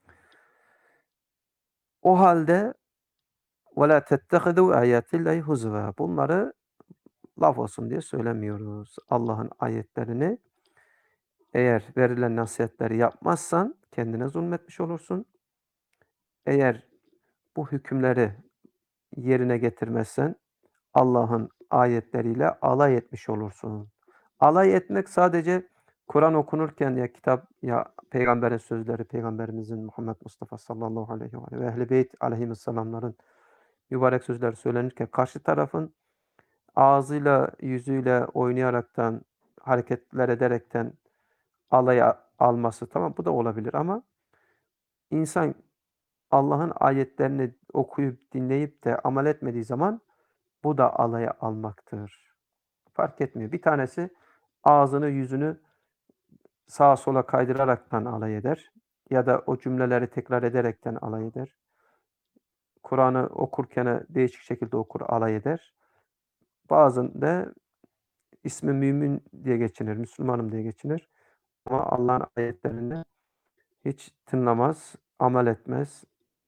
O halde ve la tettehidu ayatillahi huzva. Bunları laf olsun diye söylemiyoruz. Allah'ın ayetlerini eğer verilen nasihatleri yapmazsan kendine zulmetmiş olursun. Eğer bu hükümleri yerine getirmezsen Allah'ın ayetleriyle alay etmiş olursun. Alay etmek sadece Kur'an okunurken ya kitap ya peygamberin sözleri, peygamberimizin Muhammed Mustafa sallallahu aleyhi ve aleyhi ve ehl-i beyt aleyhisselamların mübarek sözler söylenirken karşı tarafın ağzıyla, yüzüyle oynayaraktan, hareketler ederekten alaya alması tamam bu da olabilir ama insan Allah'ın ayetlerini okuyup dinleyip de amel etmediği zaman bu da alaya almaktır. Fark etmiyor. Bir tanesi ağzını yüzünü sağa sola kaydıraraktan alay eder ya da o cümleleri tekrar ederekten alay eder. Kur'an'ı okurken değişik şekilde okur, alay eder. Bazında ismi mümin diye geçinir, Müslümanım diye geçinir. Ama Allah'ın ayetlerini hiç tınlamaz, amel etmez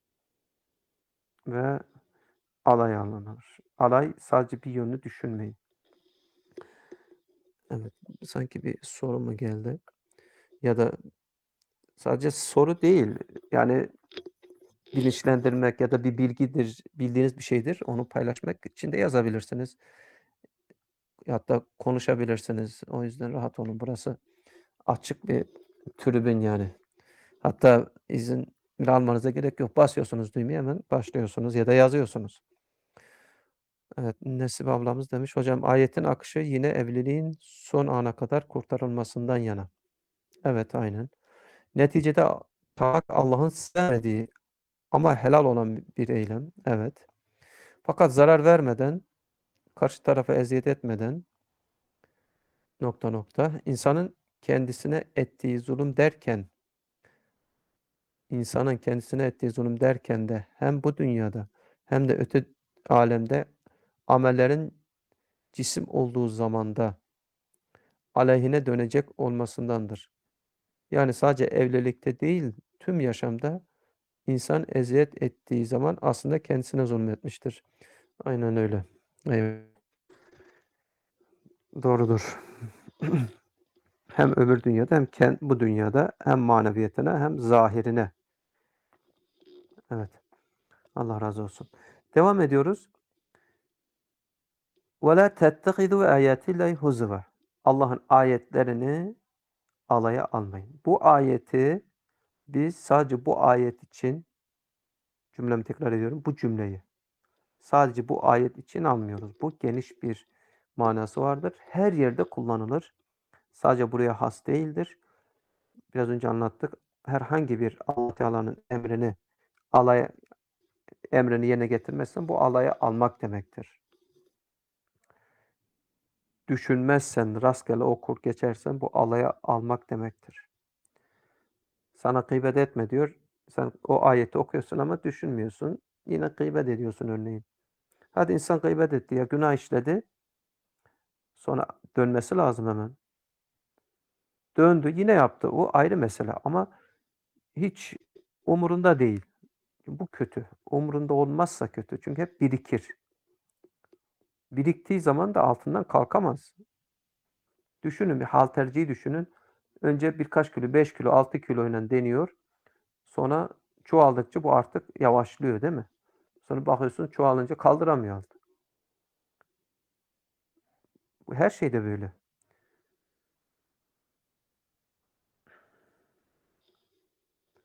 ve alay alınır. Alay sadece bir yönlü düşünmeyin. Evet, sanki bir soru mu geldi? Ya da sadece soru değil, yani bilinçlendirmek ya da bir bilgidir, bildiğiniz bir şeydir, onu paylaşmak için de yazabilirsiniz. Hatta konuşabilirsiniz. O yüzden rahat olun. Burası açık bir tribün yani. Hatta izin bile almanıza gerek yok. Basıyorsunuz düğmeye hemen başlıyorsunuz ya da yazıyorsunuz. Evet, Nesibe ablamız demiş, hocam ayetin akışı yine evliliğin son ana kadar kurtarılmasından yana. Evet, aynen. Neticede a talak Allah'ın sevmediği ama helal olan bir eylem. Evet. Fakat zarar vermeden, karşı tarafa eziyet etmeden nokta nokta insanın kendisine ettiği zulüm derken insanın kendisine ettiği zulüm derken de hem bu dünyada hem de öte alemde amellerin cisim olduğu zamanda aleyhine dönecek olmasındandır. Yani sadece evlilikte değil, tüm yaşamda insan eziyet ettiği zaman aslında kendisine zulmetmiştir. Aynen öyle. Evet, doğrudur. Hem öbür dünyada hem ken bu dünyada hem maneviyatına hem zahirine. Evet. Allah razı olsun. Devam ediyoruz. وَلَا تَتَّخِذُوا آيَاتِ اللّٰهِ هُزُوًا. Allah'ın ayetlerini alaya almayın. Bu ayeti biz sadece bu ayet için cümlemi tekrar ediyorum. Bu cümleyi sadece bu ayet için almıyoruz. Bu geniş bir manası vardır. Her yerde kullanılır. Sadece buraya has değildir. Biraz önce anlattık. Herhangi bir Allah Teala'nın emrini alaya emrini yerine getirmezsen bu alaya almak demektir. Düşünmezsen, rastgele okur geçersen bu alaya almak demektir. Sana gıybet etme diyor. Sen o ayeti okuyorsun ama düşünmüyorsun. Yine gıybet ediyorsun örneğin. Hadi insan gıybet etti ya günah işledi. Sonra dönmesi lazım hemen. Döndü yine yaptı. O ayrı mesele ama hiç umurunda değil. Bu kötü. Umurunda olmazsa kötü. Çünkü hep birikir. Biriktiği zaman da altından kalkamaz. Düşünün bir halterciyi düşünün. Önce birkaç kilo, beş kilo, altı kiloyla deniyor. Sonra çoğaldıkça bu artık yavaşlıyor değil mi? Sonra bakıyorsun çoğalınca kaldıramıyor artık. Bu her şeyde böyle.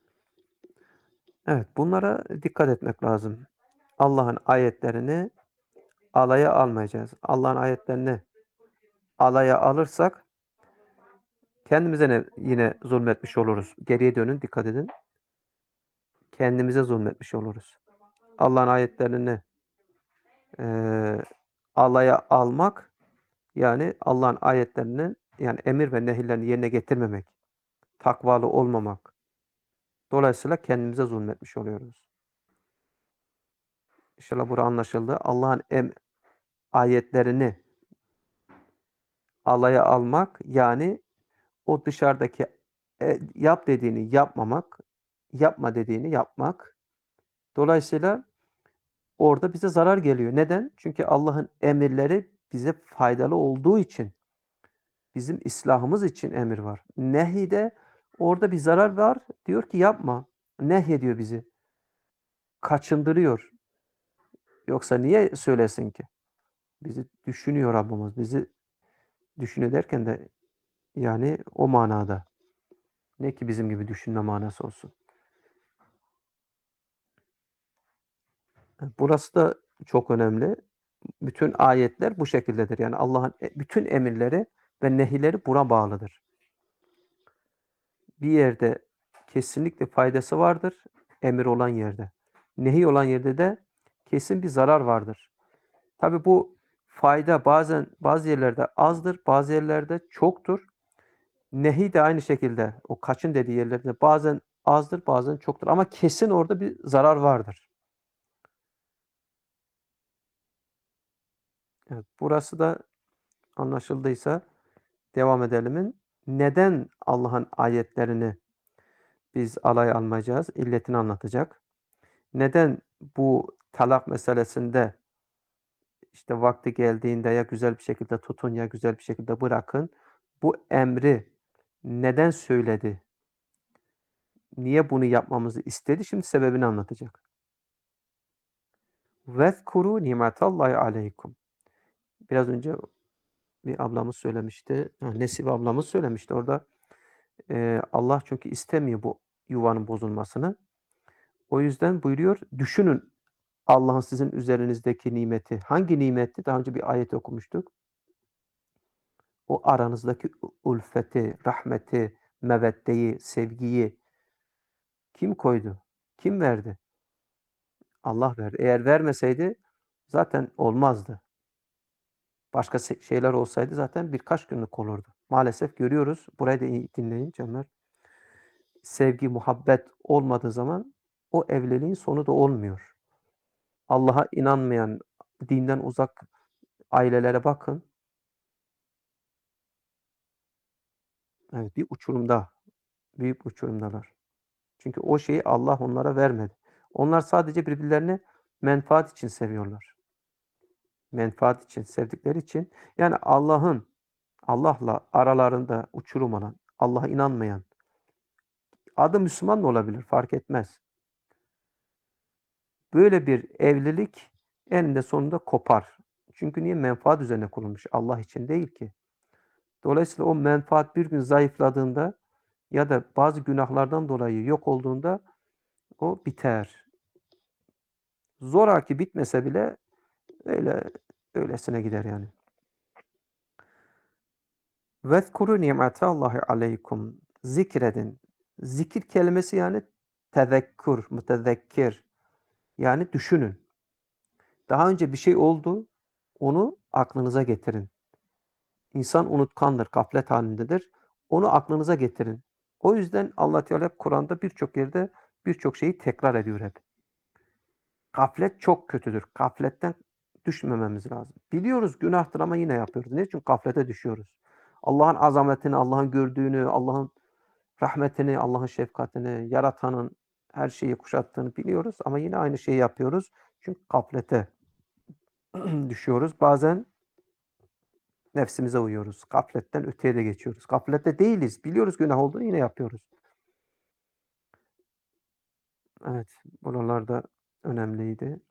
Evet, bunlara dikkat etmek lazım. Allah'ın ayetlerini alaya almayacağız. Allah'ın ayetlerini alaya alırsak kendimize ne, yine zulmetmiş oluruz. Geriye dönün, dikkat edin. Kendimize zulmetmiş oluruz. Allah'ın ayetlerini e, alaya almak, yani Allah'ın ayetlerinin, yani emir ve nehirlerini yerine getirmemek, takvalı olmamak. Dolayısıyla kendimize zulmetmiş oluyoruz. İnşallah bura anlaşıldı. Allah'ın em ayetlerini alaya almak, yani o dışarıdaki e, yap dediğini yapmamak, yapma dediğini yapmak. Dolayısıyla orada bize zarar geliyor. Neden? Çünkü Allah'ın emirleri bize faydalı olduğu için, bizim islahımız için emir var. Nehide orada bir zarar var. Diyor ki yapma. Nehyediyor bizi. Kaçındırıyor. Yoksa niye söylesin ki? Bizi düşünüyor Rabbimiz. Bizi düşünüyor derken de yani o manada. Ne ki bizim gibi düşünme manası olsun. Burası da çok önemli. Bütün ayetler bu şekildedir. Yani Allah'ın bütün emirleri ve nehileri buna bağlıdır. Bir yerde kesinlikle faydası vardır, emir olan yerde. Nehi olan yerde de kesin bir zarar vardır. Tabi bu fayda bazen bazı yerlerde azdır, bazı yerlerde çoktur. Nehi de aynı şekilde, o kaçın dediği yerlerde bazen azdır, bazen çoktur. Ama kesin orada bir zarar vardır. Evet, burası da anlaşıldıysa devam edelimin. Neden Allah'ın ayetlerini biz alay almayacağız? İlletini anlatacak. Neden bu talak meselesinde işte vakti geldiğinde ya güzel bir şekilde tutun ya güzel bir şekilde bırakın. Bu emri neden söyledi? Niye bunu yapmamızı istedi? Şimdi sebebini anlatacak. وَذْكُرُوا نِعْمَةَ اللّٰهِ عَلَيْكُمْ. Biraz önce bir ablamız söylemişti. Nesibe ablamız söylemişti. Orada e, Allah çünkü istemiyor bu yuvanın bozulmasını. O yüzden buyuruyor, düşünün Allah'ın sizin üzerinizdeki nimeti. Hangi nimetti? Daha önce bir ayet okumuştuk. O aranızdaki ulfeti, rahmeti, meveddeyi, sevgiyi kim koydu? Kim verdi? Allah verdi. Eğer vermeseydi zaten olmazdı. Başka şeyler olsaydı zaten birkaç günlük olurdu. Maalesef görüyoruz. Burayı da iyi dinleyin canlar. Sevgi, muhabbet olmadığı zaman o evliliğin sonu da olmuyor. Allah'a inanmayan, dinden uzak ailelere bakın. Evet, bir uçurumda, büyük uçurumdalar. Çünkü o şeyi Allah onlara vermedi. Onlar sadece birbirlerini menfaat için seviyorlar. Menfaat için, sevdikleri için. Yani Allah'ın, Allah'la aralarında uçurum olan, Allah'a inanmayan, adı Müslüman da olabilir, fark etmez. Böyle bir evlilik eninde sonunda kopar. Çünkü niye? Menfaat üzerine kurulmuş. Allah için değil ki. Dolayısıyla o menfaat bir gün zayıfladığında ya da bazı günahlardan dolayı yok olduğunda o biter. Zoraki bitmese bile öyle öylesine gider yani. Vezkuru nimetallahi aleykum. Zikredin. Zikir kelimesi yani tezekkur, mütezekkir. Yani düşünün. Daha önce bir şey oldu, onu aklınıza getirin. İnsan unutkandır, gaflet halindedir. Onu aklınıza getirin. O yüzden Allah Teala hep Kur'an'da birçok yerde birçok şeyi tekrar ediyor hep. Gaflet çok kötüdür. Gafletten düşmememiz lazım. Biliyoruz günahtır ama yine yapıyoruz. Ne için? Gaflete düşüyoruz. Allah'ın azametini, Allah'ın gördüğünü, Allah'ın rahmetini, Allah'ın şefkatini, yaratanın her şeyi kuşattığını biliyoruz ama yine aynı şeyi yapıyoruz. Çünkü gaflete düşüyoruz. Bazen nefsimize uyuyoruz. Gafletten öteye de geçiyoruz. Gaflette değiliz. Biliyoruz günah olduğunu yine yapıyoruz. Evet, buralar da önemliydi.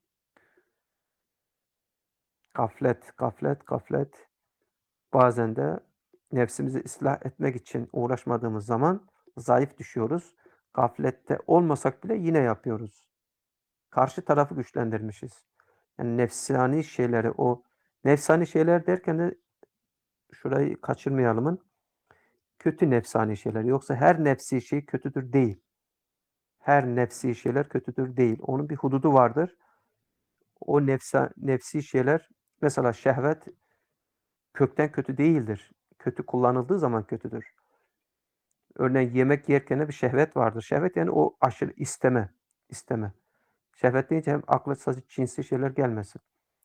Gaflet, gaflet, gaflet. Bazen de nefsimizi ıslah etmek için uğraşmadığımız zaman zayıf düşüyoruz. Gaflette olmasak bile yine yapıyoruz. Karşı tarafı güçlendirmişiz. Yani nefsani şeyleri, o nefsani şeyler derken de şurayı kaçırmayalımın, kötü nefsani şeyler. Yoksa her nefsi şey kötüdür değil. Her nefsi şeyler kötüdür değil. Onun bir hududu vardır. O nefsa, nefsi şeyler, mesela şehvet kökten kötü değildir. Kötü kullanıldığı zaman kötüdür. Örneğin yemek yerken bir şehvet vardır. Şehvet yani o aşırı isteme. isteme. Şehvet deyince hem akla sadece cinsi şeyler gelmesin.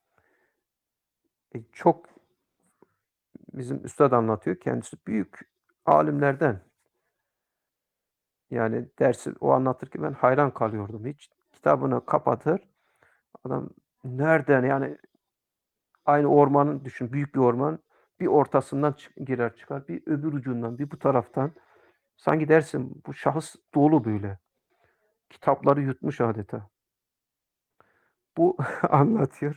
E, çok bizim üstad anlatıyor. Kendisi büyük alimlerden. Yani dersi o anlatırken ben hayran kalıyordum. Hiç kitabını kapatır. Adam nereden yani aynı ormanın düşün, büyük bir orman. Bir ortasından çık, girer çıkar. Bir öbür ucundan, bir bu taraftan. Sanki dersin bu şahıs dolu böyle. Kitapları yutmuş adeta. Bu anlatıyor.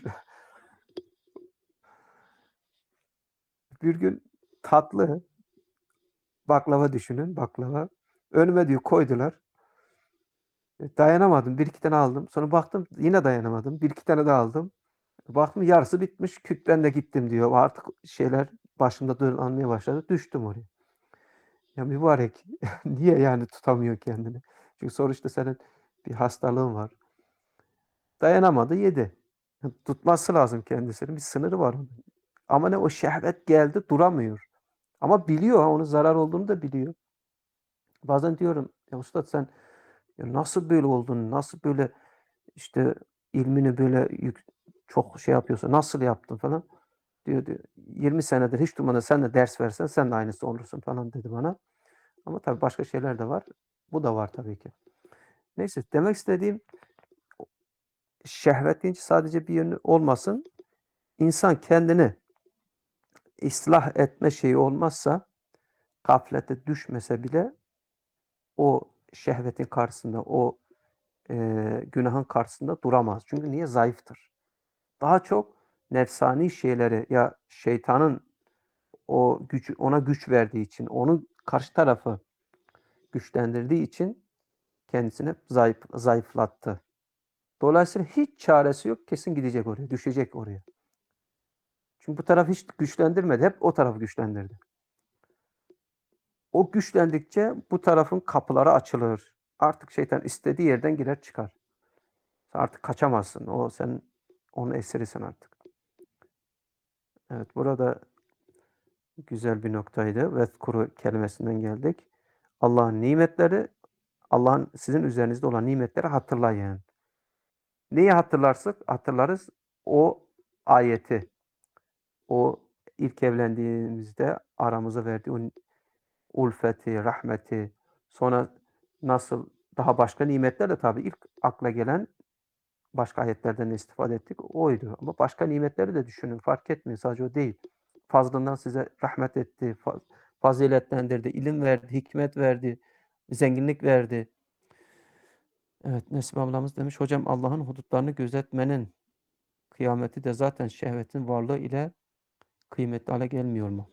Bir gün tatlı baklava düşünün, baklava. Önüme diyor koydular. E, dayanamadım. Bir iki tane aldım. Sonra baktım yine dayanamadım. Bir iki tane daha aldım. Baktım yarısı bitmiş. Küt ben de gittim diyor. Artık şeyler başımda dönmeye başladı. Düştüm oraya. Ya mübarek. Niye yani tutamıyor kendini? Çünkü sonuçta senin bir hastalığın var. Dayanamadı, yedi. Tutması lazım kendisinin. Bir sınırı var onun. Ama ne o şehvet geldi duramıyor. Ama biliyor ha, onun zarar olduğunu da biliyor. Bazen diyorum ya ustad sen ya nasıl böyle oldun? Nasıl böyle işte ilmini böyle yük, çok şey yapıyorsun. Nasıl yaptın falan. Diyor, diyor yirmi senedir hiç durmadan sen de ders versen sen de aynısı olursun falan dedi bana. Ama tabii başka şeyler de var. Bu da var tabii ki. Neyse demek istediğim şehvet deyince sadece bir yönü olmasın. İnsan kendini ıslah etme şeyi olmazsa gaflete düşmese bile o şehvetin karşısında, o e, günahın karşısında duramaz. Çünkü niye? Zayıftır. Daha çok nefsani şeyleri ya şeytanın o güç ona güç verdiği için, onu karşı tarafı güçlendirdiği için kendisini zayıf, zayıflattı. Dolayısıyla hiç çaresi yok. Kesin gidecek oraya, düşecek oraya. Çünkü bu taraf hiç güçlendirmedi. Hep o tarafı güçlendirdi. O güçlendikçe bu tarafın kapıları açılır. Artık şeytan istediği yerden girer çıkar. Artık kaçamazsın. O sen onun esirisin artık. Evet burada güzel bir noktaydı. Vezkuru kelimesinden geldik. Allah'ın nimetleri, Allah'ın sizin üzerinizde olan nimetleri hatırlayın. Neyi hatırlarsak hatırlarız? O ayeti. O ilk evlendiğimizde aramıza verdiği o ulfeti, rahmeti, sonra nasıl daha başka nimetler de tabii ilk akla gelen başka ayetlerden istifade ettik oydu. Ama başka nimetleri de düşünün fark etmiyor sadece o değil. Fazlından size rahmet etti, faziletlendirdi, ilim verdi, hikmet verdi, zenginlik verdi. Evet Nesime ablamız demiş hocam Allah'ın hudutlarını gözetmenin kıyameti de zaten şehvetin varlığı ile kıymetli hale gelmiyor mu?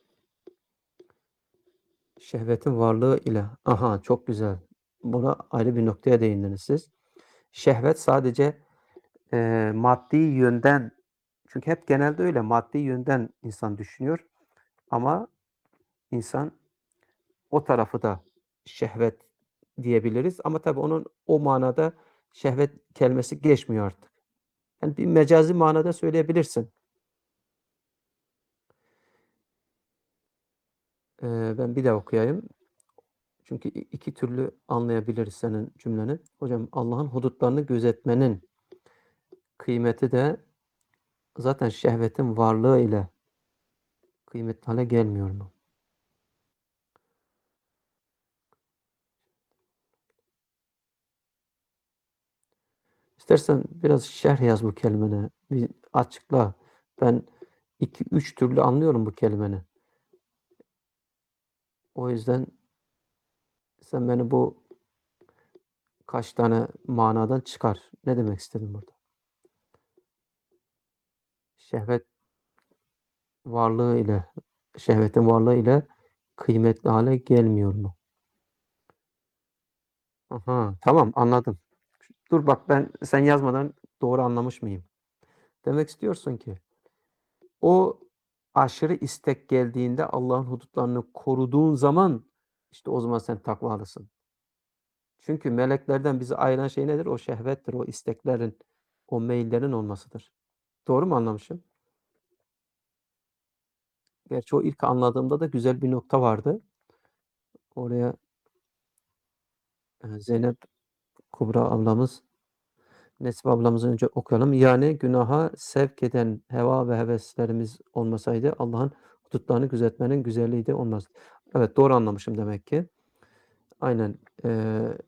Şehvetin varlığı ile. Aha çok güzel. Buna ayrı bir noktaya değindiniz siz. Şehvet sadece e, maddi yönden çünkü hep genelde öyle maddi yönden insan düşünüyor ama insan o tarafı da şehvet diyebiliriz ama tabii onun o manada şehvet kelimesi geçmiyor artık. Yani bir mecazi manada söyleyebilirsin. Ee, ben bir daha okuyayım. Çünkü iki türlü anlayabiliriz senin cümleni. Hocam Allah'ın hudutlarını gözetmenin kıymeti de zaten şehvetin varlığı ile kıymetli hale gelmiyor mu? İstersen biraz şerh yaz bu kelimene. Bir açıkla. Ben iki üç türlü anlıyorum bu kelimeni. O yüzden sen beni bu kaç tane manadan çıkar. Ne demek istedim burada? Şehvet varlığı ile şehvetin varlığı ile kıymetli hale gelmiyor mu? Aha, tamam anladım. Dur bak ben sen yazmadan doğru anlamış mıyım? Demek istiyorsun ki o aşırı istek geldiğinde Allah'ın hudutlarını koruduğun zaman işte o zaman sen takvalısın. Çünkü meleklerden bizi ayıran şey nedir? O şehvettir, o isteklerin, o meyillerin olmasıdır. Doğru mu anlamışım? Gerçi o ilk anladığımda da güzel bir nokta vardı. Oraya e, Zeynep Kubra ablamız, Nesibe ablamızı önce okuyalım. Yani günaha sevk eden heva ve heveslerimiz olmasaydı Allah'ın hudutlarını gözetmenin güzelliği de olmaz. Evet, doğru anlamışım demek ki. Aynen. Ee,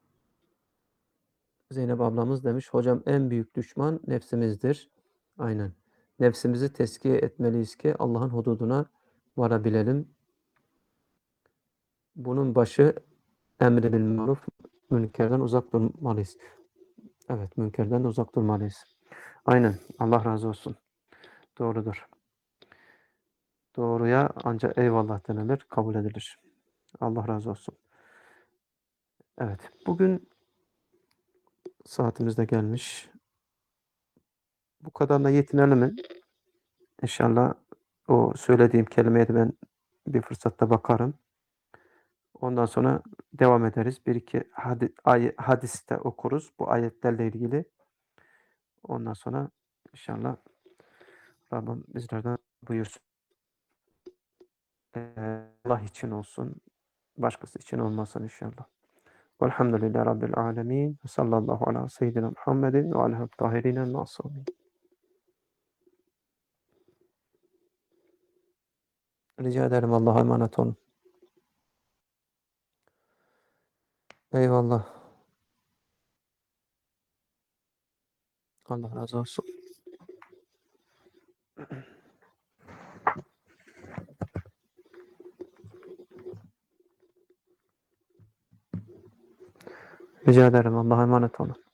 Zeynep ablamız demiş, hocam en büyük düşman nefsimizdir. Aynen. Nefsimizi tezkiye etmeliyiz ki Allah'ın hududuna varabilelim. Bunun başı emri bil maruf, münkerden uzak durmalıyız. Evet, münkerden de uzak durmalıyız. Aynen. Allah razı olsun. Doğrudur. Doğruya ancak eyvallah denilir, kabul edilir. Allah razı olsun. Evet. Bugün saatimiz de gelmiş. Bu kadarla yetinelim mi? İnşallah o söylediğim kelimeye de ben bir fırsatta bakarım. Ondan sonra devam ederiz. Bir iki hadi, ay, hadis de okuruz bu ayetlerle ilgili. Ondan sonra inşallah Rabbim bizlerden buyursun. Ee, Allah için olsun. Başkası için olmasın inşallah. Velhamdülillahi Rabbil alemin. Sallallahu ala seyyidina Muhammedin ve ala tahirinen masumin. Rica ederim. Allah'a emanet olun. Eyvallah. Allah razı olsun. Rica ederim. Allah'a emanet olun.